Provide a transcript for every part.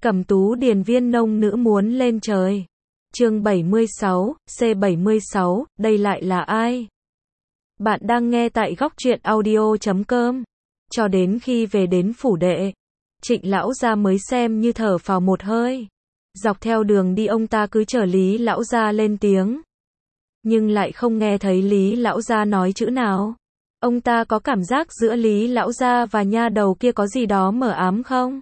Cẩm Tú điền viên nông nữ muốn lên trời. Chương 76, C76, đây lại là ai? Bạn đang nghe tại góc truyện audio.com. Cho đến khi về đến phủ đệ, Trịnh lão gia mới xem như thở phào một hơi. Dọc theo đường đi ông ta cứ chờ Lý lão gia lên tiếng, nhưng lại không nghe thấy Lý lão gia nói chữ nào. Ông ta có cảm giác giữa Lý lão gia và nha đầu kia có gì đó mờ ám không?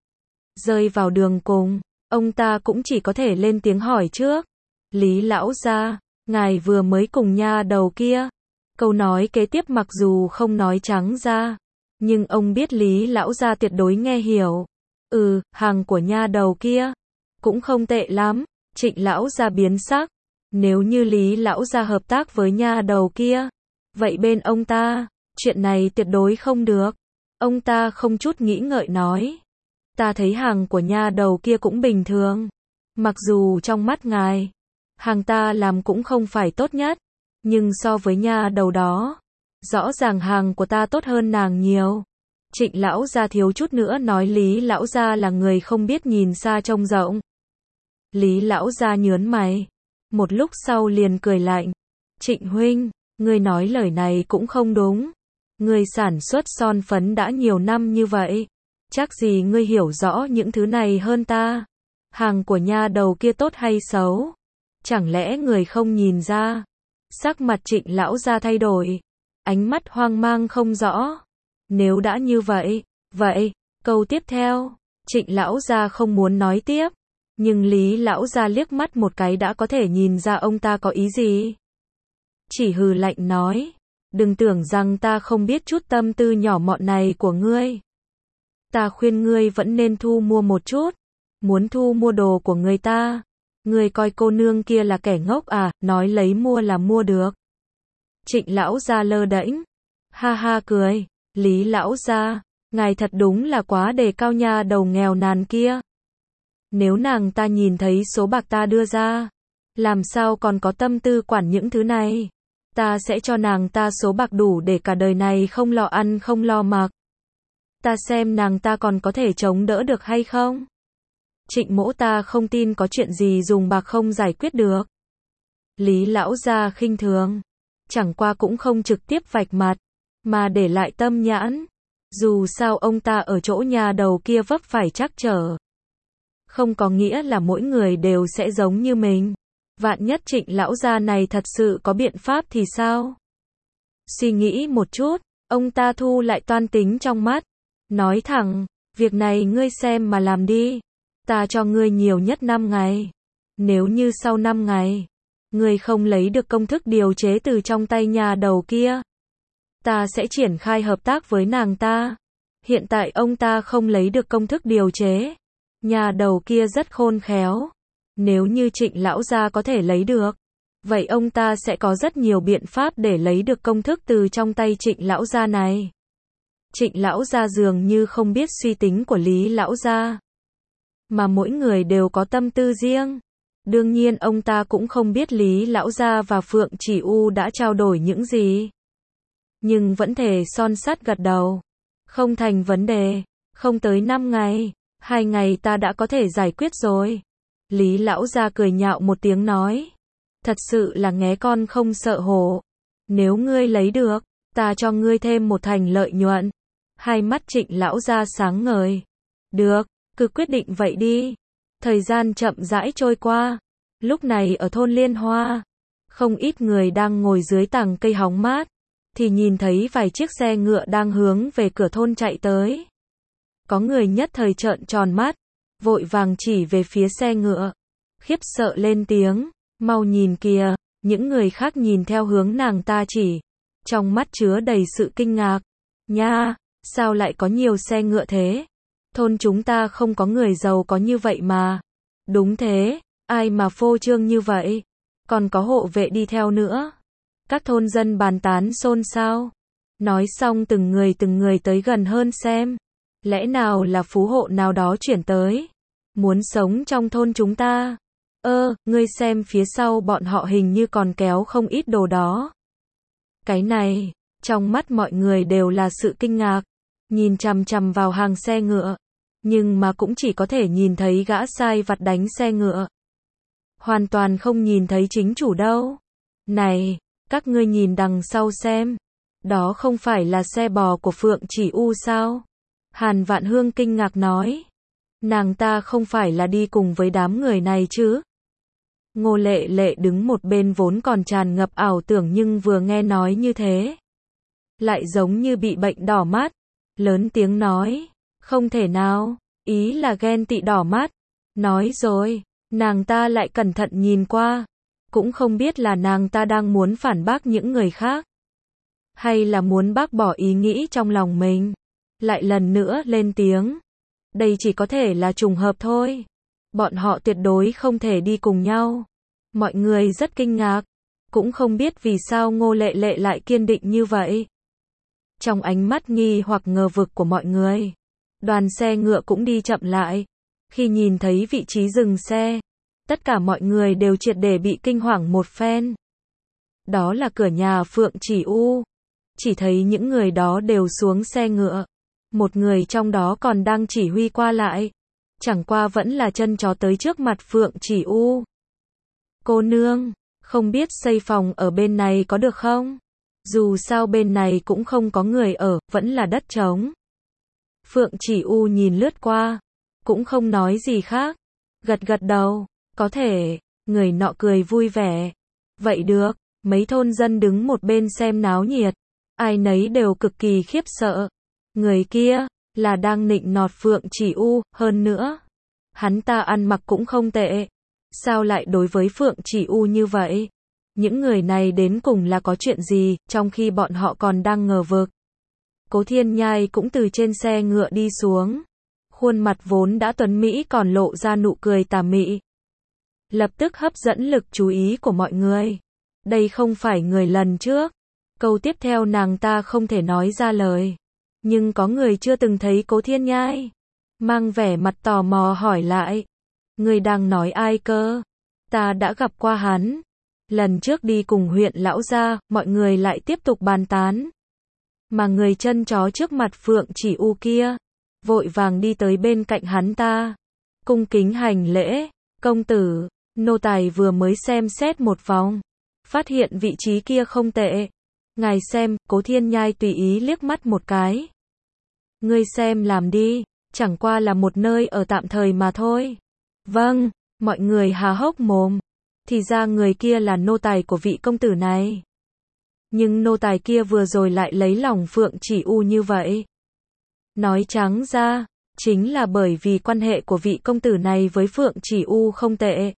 Rơi vào đường cùng, ông ta cũng chỉ có thể lên tiếng hỏi trước. Lý lão gia, ngài vừa mới cùng nha đầu kia. Câu nói kế tiếp mặc dù không nói trắng ra, nhưng ông biết Lý lão gia tuyệt đối nghe hiểu. Hàng của nha đầu kia cũng không tệ lắm. Trịnh lão gia biến sắc. Nếu như Lý lão gia hợp tác với nha đầu kia, vậy bên ông ta, chuyện này tuyệt đối không được. Ông ta không chút nghĩ ngợi nói. Ta thấy hàng của nha đầu kia cũng bình thường. Mặc dù trong mắt ngài, hàng ta làm cũng không phải tốt nhất, nhưng so với nha đầu đó, rõ ràng hàng của ta tốt hơn nàng nhiều. Trịnh lão gia thiếu chút nữa nói Lý lão gia là người không biết nhìn xa trông rộng. Lý lão gia nhớn mày, một lúc sau liền cười lạnh. Trịnh huynh, ngươi nói lời này cũng không đúng. Ngươi sản xuất son phấn đã nhiều năm như vậy, chắc gì ngươi hiểu rõ những thứ này hơn ta. Hàng của nha đầu kia tốt hay xấu, chẳng lẽ người không nhìn ra? Sắc mặt Trịnh lão gia thay đổi, ánh mắt hoang mang không rõ. Nếu đã như vậy, câu tiếp theo, Trịnh lão gia không muốn nói tiếp, nhưng Lý lão gia liếc mắt một cái đã có thể nhìn ra ông ta có ý gì. Chỉ hừ lạnh nói, đừng tưởng rằng ta không biết chút tâm tư nhỏ mọn này của ngươi. Ta khuyên ngươi vẫn nên thu mua một chút. Muốn thu mua đồ của người ta, ngươi coi cô nương kia là kẻ ngốc à, nói lấy mua là mua được. Trịnh lão gia lơ đễnh, ha ha cười. Lý lão gia, ngài thật đúng là quá đề cao nha đầu nghèo nàn kia. Nếu nàng ta nhìn thấy số bạc ta đưa ra, làm sao còn có tâm tư quản những thứ này. Ta sẽ cho nàng ta số bạc đủ để cả đời này không lo ăn không lo mặc. Ta xem nàng ta còn có thể chống đỡ được hay không. Trịnh mỗ ta không tin có chuyện gì dùng bạc không giải quyết được. Lý lão gia khinh thường, chẳng qua cũng không trực tiếp vạch mặt, mà để lại tâm nhãn. Dù sao ông ta ở chỗ nhà đầu kia vấp phải trắc trở, không có nghĩa là mỗi người đều sẽ giống như mình. Vạn nhất Trịnh lão gia này thật sự có biện pháp thì sao? Suy nghĩ một chút, ông ta thu lại toan tính trong mắt, nói thẳng, việc này ngươi xem mà làm đi. Ta cho ngươi nhiều nhất 5 ngày. Nếu như sau 5 ngày, ngươi không lấy được công thức điều chế từ trong tay nhà đầu kia, ta sẽ triển khai hợp tác với nàng ta. Hiện tại ông ta không lấy được công thức điều chế. Nhà đầu kia rất khôn khéo. Nếu như Trịnh lão gia có thể lấy được, vậy ông ta sẽ có rất nhiều biện pháp để lấy được công thức từ trong tay Trịnh lão gia này. Trịnh lão gia dường như không biết suy tính của Lý lão gia, mà mỗi người đều có tâm tư riêng. Đương nhiên ông ta cũng không biết Lý lão gia và Phượng Chỉ U đã trao đổi những gì, nhưng vẫn thề son sắt gật đầu. Không thành vấn đề, không tới 5 ngày, 2 ngày ta đã có thể giải quyết rồi. Lý lão gia cười nhạo một tiếng nói, thật sự là nghé con không sợ hổ. Nếu ngươi lấy được, ta cho ngươi thêm 1 thành lợi nhuận. Hai mắt Trịnh lão gia sáng ngời. Được, cứ quyết định vậy đi. Thời gian chậm rãi trôi qua. Lúc này ở thôn Liên Hoa, không ít người đang ngồi dưới tàng cây hóng mát, thì nhìn thấy vài chiếc xe ngựa đang hướng về cửa thôn chạy tới. Có người nhất thời trợn tròn mắt, vội vàng chỉ về phía xe ngựa, khiếp sợ lên tiếng, mau nhìn kìa. Những người khác nhìn theo hướng nàng ta chỉ, trong mắt chứa đầy sự kinh ngạc. Nha, sao lại có nhiều xe ngựa thế? Thôn chúng ta không có người giàu có như vậy mà. Đúng thế, ai mà phô trương như vậy? Còn có hộ vệ đi theo nữa. Các thôn dân bàn tán xôn xao. Nói xong từng người tới gần hơn xem. Lẽ nào là phú hộ nào đó chuyển tới, muốn sống trong thôn chúng ta? Ngươi xem phía sau bọn họ hình như còn kéo không ít đồ đó. Cái này, trong mắt mọi người đều là sự kinh ngạc, nhìn chằm chằm vào hàng xe ngựa. nhưng mà cũng chỉ có thể nhìn thấy gã sai vặt đánh xe ngựa. Hoàn toàn không nhìn thấy chính chủ đâu. Này, các ngươi nhìn đằng sau xem. Đó không phải là xe bò của Phượng Chỉ U sao? Hàn Vạn Hương kinh ngạc nói. Nàng ta không phải là đi cùng với đám người này chứ? Ngô Lệ Lệ đứng một bên vốn còn tràn ngập ảo tưởng nhưng vừa nghe nói như thế, lại giống như bị bệnh đỏ mắt, lớn tiếng nói, không thể nào, ý là ghen tị đỏ mắt. Nói rồi, nàng ta lại cẩn thận nhìn qua, cũng không biết là nàng ta đang muốn phản bác những người khác, hay là muốn bác bỏ ý nghĩ trong lòng mình. Lại lần nữa lên tiếng, đây chỉ có thể là trùng hợp thôi. Bọn họ tuyệt đối không thể đi cùng nhau. Mọi người rất kinh ngạc, cũng không biết vì sao Ngô Lệ Lệ lại kiên định như vậy. Trong ánh mắt nghi hoặc ngờ vực của mọi người, đoàn xe ngựa cũng đi chậm lại. Khi nhìn thấy vị trí dừng xe, tất cả mọi người đều triệt để bị kinh hoàng một phen. Đó là cửa nhà Phượng Chỉ U. Chỉ thấy những người đó đều xuống xe ngựa. Một người trong đó còn đang chỉ huy qua lại. Chẳng qua vẫn là chân chó tới trước mặt Phượng Chỉ U. Cô nương, không biết xây phòng ở bên này có được không? Dù sao bên này cũng không có người ở, vẫn là đất trống. Phượng Chỉ U nhìn lướt qua, cũng không nói gì khác. Gật gật đầu, có thể, người nọ cười vui vẻ. Vậy được, mấy thôn dân đứng một bên xem náo nhiệt. Ai nấy đều cực kỳ khiếp sợ. Người kia, là đang nịnh nọt Phượng Chỉ U, hơn nữa. Hắn ta ăn mặc cũng không tệ. Sao lại đối với Phượng Chỉ U như vậy? Những người này đến cùng là có chuyện gì, trong khi bọn họ còn đang ngờ vực. Cố Thiên Nhai cũng từ trên xe ngựa đi xuống. Khuôn mặt vốn đã tuấn mỹ còn lộ ra nụ cười tà mị. Lập tức hấp dẫn lực chú ý của mọi người. Đây không phải người lần trước. Câu tiếp theo nàng ta không thể nói ra lời. Nhưng có người chưa từng thấy Cố Thiên Nhai. Mang vẻ mặt tò mò hỏi lại. Người đang nói ai cơ? Ta đã gặp qua hắn. Lần trước đi cùng huyện lão gia, mọi người lại tiếp tục bàn tán. Mà người chân chó trước mặt Phượng Chỉ U kia, vội vàng đi tới bên cạnh hắn ta. Cung kính hành lễ. Công tử, nô tài vừa mới xem xét một vòng. Phát hiện vị trí kia không tệ. Ngài xem, Cố Thiên Nhai tùy ý liếc mắt một cái. Ngươi xem làm đi, chẳng qua là một nơi ở tạm thời mà thôi. Vâng, mọi người há hốc mồm. Thì ra người kia là nô tài của vị công tử này. Nhưng nô tài kia vừa rồi lại lấy lòng Phượng Chỉ U như vậy. Nói trắng ra, chính là bởi vì quan hệ của vị công tử này với Phượng Chỉ U không tệ.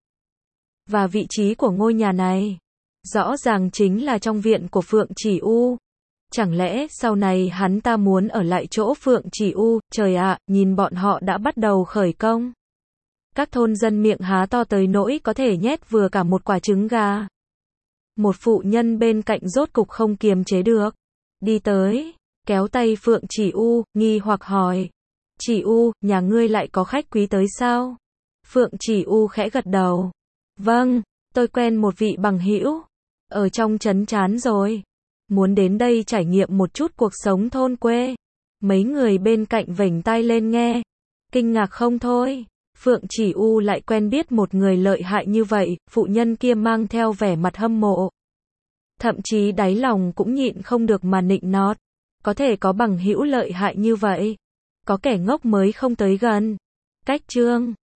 Và vị trí của ngôi nhà này, rõ ràng chính là trong viện của Phượng Chỉ U. Chẳng lẽ sau này hắn ta muốn ở lại chỗ Phượng Chỉ U, trời ạ, nhìn bọn họ đã bắt đầu khởi công. Các thôn dân miệng há to tới nỗi có thể nhét vừa cả một quả trứng gà. Một phụ nhân bên cạnh rốt cục không kiềm chế được. Đi tới, kéo tay Phượng Chỉ U, nghi hoặc hỏi. Chỉ U, nhà ngươi lại có khách quý tới sao? Phượng Chỉ U khẽ gật đầu. Vâng, tôi quen một vị bằng hữu. Ở trong trấn chán rồi. Muốn đến đây trải nghiệm một chút cuộc sống thôn quê. Mấy người bên cạnh vểnh tai lên nghe. Kinh ngạc không thôi. Phượng Chỉ U lại quen biết một người lợi hại như vậy, phụ nhân kia mang theo vẻ mặt hâm mộ. Thậm chí đáy lòng cũng nhịn không được mà nịnh nọt. Có thể có bằng hữu lợi hại như vậy. Có kẻ ngốc mới không tới gần. Cách chương